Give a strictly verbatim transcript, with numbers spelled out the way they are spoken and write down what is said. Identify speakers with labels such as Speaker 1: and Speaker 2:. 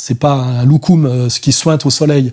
Speaker 1: c'est pas un loukoum euh, qui sointe au soleil.